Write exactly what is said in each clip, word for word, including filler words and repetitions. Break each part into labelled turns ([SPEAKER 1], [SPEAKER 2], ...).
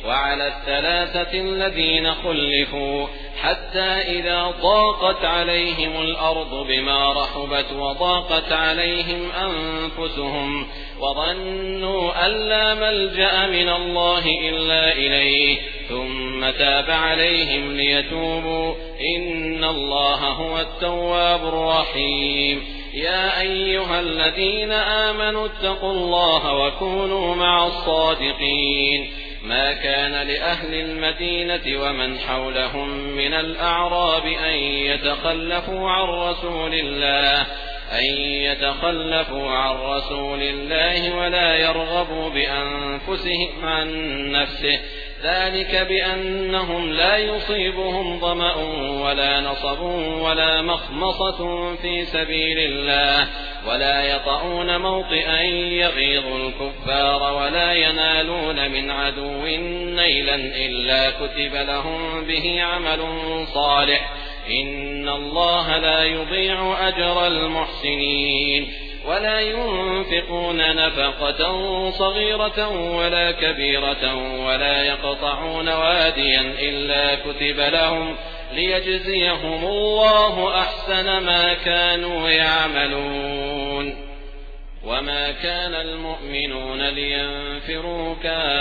[SPEAKER 1] وعلى الثلاثة الذين خلفوا حتى إذا ضاقت عليهم الأرض بما رحبت وضاقت عليهم أنفسهم وظنوا أن لا ملجأ من الله إلا إليه ثم تاب عليهم ليتوبوا إن الله هو التواب الرحيم. يا أيها الذين آمنوا اتقوا الله وكونوا مع الصادقين. ما كان لأهل المدينة ومن حولهم من الأعراب أن يتخلفوا عن رسول الله أن يتخلفوا عن رسول الله ولا يرغبوا بأنفسهم عن نفسه ذلك بأنهم لا يصيبهم ظمأ ولا نصب ولا مخمصة في سبيل الله ولا يطؤون موطئا يغيظ الكفار ولا ينالون من عدو نيلا إلا كتب لهم به عمل صالح إن الله لا يضيع أجر المحسنين. ولا ينفقون نفقة صغيرة ولا كبيرة ولا يقطعون واديا إلا كتب لهم ليجزيهم الله أحسن ما كانوا يعملون. وما كان المؤمنون لينفروا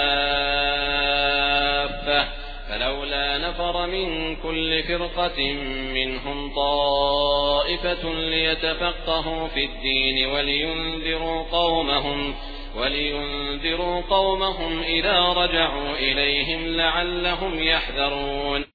[SPEAKER 1] كافة فلولا نفر من كل فرقة منهم طائفة ليتفقهوا في الدين ولينذروا قومهم ولينذروا قومهم إذا رجعوا إليهم لعلهم يحذرون.